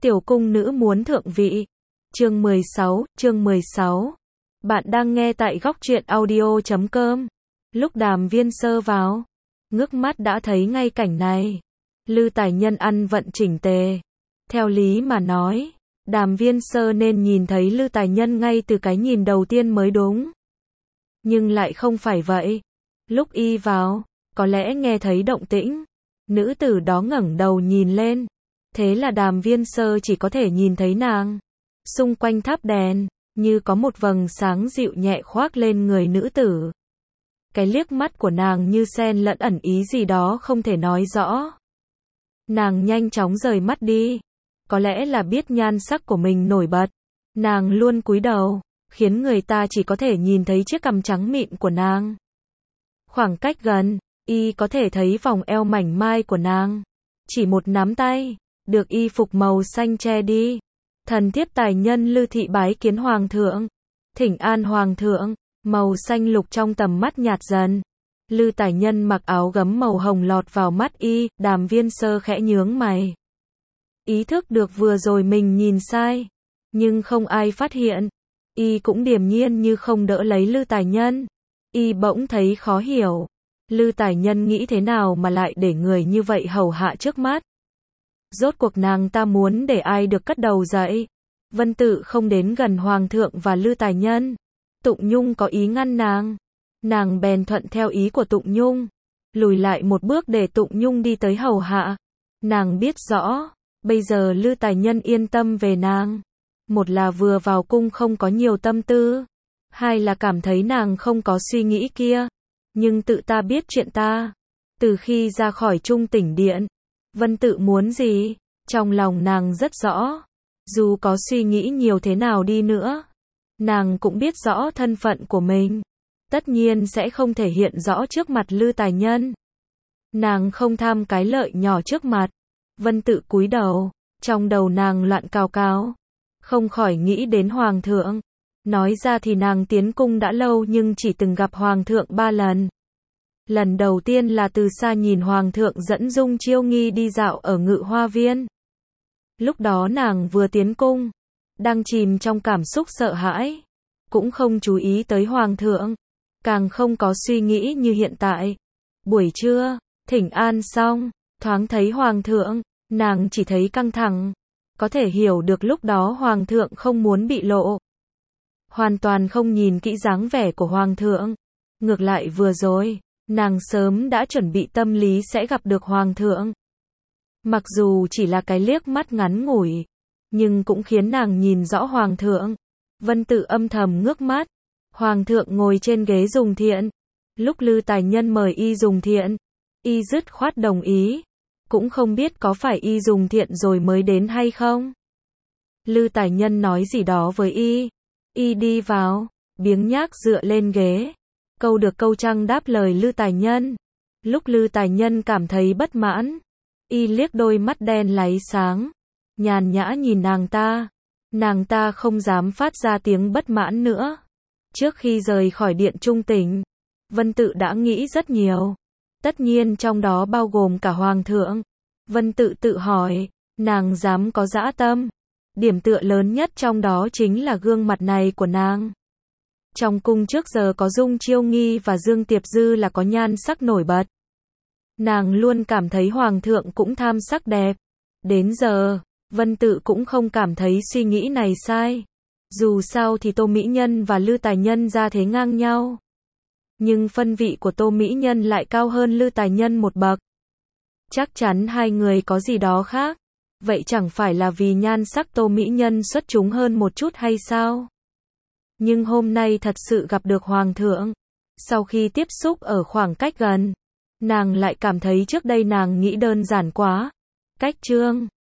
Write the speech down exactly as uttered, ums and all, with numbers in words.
Tiểu cung nữ muốn thượng vị. Chương mười sáu, chương mười sáu. Bạn đang nghe tại góc truyện audio chấm com. Lúc Đàm Viên Sơ vào, ngước mắt đã thấy ngay cảnh này. Lư Tài Nhân ăn vận chỉnh tề. Theo lý mà nói, Đàm Viên Sơ nên nhìn thấy Lư Tài Nhân ngay từ cái nhìn đầu tiên mới đúng. Nhưng lại không phải vậy. Lúc y vào, có lẽ nghe thấy động tĩnh, nữ tử đó ngẩng đầu nhìn lên. Thế là Đàm Viên Sơ chỉ có thể nhìn thấy nàng. Xung quanh tháp đèn, như có một vầng sáng dịu nhẹ khoác lên người nữ tử. Cái liếc mắt của nàng như xen lẫn ẩn ý gì đó không thể nói rõ. Nàng nhanh chóng rời mắt đi. Có lẽ là biết nhan sắc của mình nổi bật. Nàng luôn cúi đầu, khiến người ta chỉ có thể nhìn thấy chiếc cằm trắng mịn của nàng. Khoảng cách gần, y có thể thấy vòng eo mảnh mai của nàng. Chỉ một nắm tay, được y phục màu xanh che đi. Thần thiếp tài nhân Lư thị bái kiến hoàng thượng. Thỉnh an hoàng thượng. Màu xanh lục trong tầm mắt nhạt dần. Lư Tài Nhân mặc áo gấm màu hồng lọt vào mắt y. Đàm Viên Sơ khẽ nhướng mày. Ý thức được vừa rồi mình nhìn sai, nhưng không ai phát hiện. Y cũng điềm nhiên như không đỡ lấy Lư Tài Nhân. Y bỗng thấy khó hiểu. Lư Tài Nhân nghĩ thế nào mà lại để người như vậy hầu hạ trước mắt. Rốt cuộc nàng ta muốn để ai được cất đầu dậy. Vân Tự không đến gần hoàng thượng và Lư Tài Nhân. Tụng Nhung có ý ngăn nàng. Nàng bèn thuận theo ý của Tụng Nhung, lùi lại một bước để Tụng Nhung đi tới hầu hạ. Nàng biết rõ, bây giờ Lư Tài Nhân yên tâm về nàng. Một là vừa vào cung không có nhiều tâm tư. Hai là cảm thấy nàng không có suy nghĩ kia. Nhưng tự ta biết chuyện ta. Từ khi ra khỏi Trung Tỉnh Điện, Vân Tự muốn gì, trong lòng nàng rất rõ. Dù có suy nghĩ nhiều thế nào đi nữa, nàng cũng biết rõ thân phận của mình. Tất nhiên sẽ không thể hiện rõ trước mặt Lư Tài Nhân. Nàng không tham cái lợi nhỏ trước mặt. Vân Tự cúi đầu, trong đầu nàng loạn cào cào. Không khỏi nghĩ đến hoàng thượng. Nói ra thì nàng tiến cung đã lâu nhưng chỉ từng gặp hoàng thượng ba lần. Lần đầu tiên là từ xa nhìn hoàng thượng dẫn Dung Chiêu Nghi đi dạo ở Ngự Hoa Viên. Lúc đó nàng vừa tiến cung, đang chìm trong cảm xúc sợ hãi, cũng không chú ý tới hoàng thượng, càng không có suy nghĩ như hiện tại. Buổi trưa, thỉnh an xong, thoáng thấy hoàng thượng, nàng chỉ thấy căng thẳng. Có thể hiểu được lúc đó hoàng thượng không muốn bị lộ. Hoàn toàn không nhìn kỹ dáng vẻ của hoàng thượng. Ngược lại vừa rồi, nàng sớm đã chuẩn bị tâm lý sẽ gặp được hoàng thượng. Mặc dù chỉ là cái liếc mắt ngắn ngủi, nhưng cũng khiến nàng nhìn rõ hoàng thượng. Vân Tự âm thầm ngước mắt. Hoàng thượng ngồi trên ghế dùng thiện. Lúc Lư Tài Nhân mời y dùng thiện, y dứt khoát đồng ý. Cũng không biết có phải y dùng thiện rồi mới đến hay không. Lư Tài Nhân nói gì đó với y. Y đi vào, biếng nhác dựa lên ghế. Câu được câu trăng đáp lời Lư Tài Nhân. Lúc Lư Tài Nhân cảm thấy bất mãn, y liếc đôi mắt đen láy sáng, nhàn nhã nhìn nàng ta. Nàng ta không dám phát ra tiếng bất mãn nữa. Trước khi rời khỏi Điện Trung Tỉnh, Vân Tự đã nghĩ rất nhiều. Tất nhiên trong đó bao gồm cả hoàng thượng. Vân Tự tự hỏi, nàng dám có dã tâm. Điểm tựa lớn nhất trong đó chính là gương mặt này của nàng. Trong cung trước giờ có Dung Chiêu Nghi và Dương Tiệp Dư là có nhan sắc nổi bật. Nàng luôn cảm thấy hoàng thượng cũng tham sắc đẹp. Đến giờ, Vân Tự cũng không cảm thấy suy nghĩ này sai. Dù sao thì Tô Mỹ Nhân và Lư Tài Nhân ra thế ngang nhau. Nhưng phân vị của Tô Mỹ Nhân lại cao hơn Lư Tài Nhân một bậc. Chắc chắn hai người có gì đó khác. Vậy chẳng phải là vì nhan sắc Tô Mỹ Nhân xuất chúng hơn một chút hay sao? Nhưng hôm nay thật sự gặp được hoàng thượng. Sau khi tiếp xúc ở khoảng cách gần, nàng lại cảm thấy trước đây nàng nghĩ đơn giản quá. Cách trương,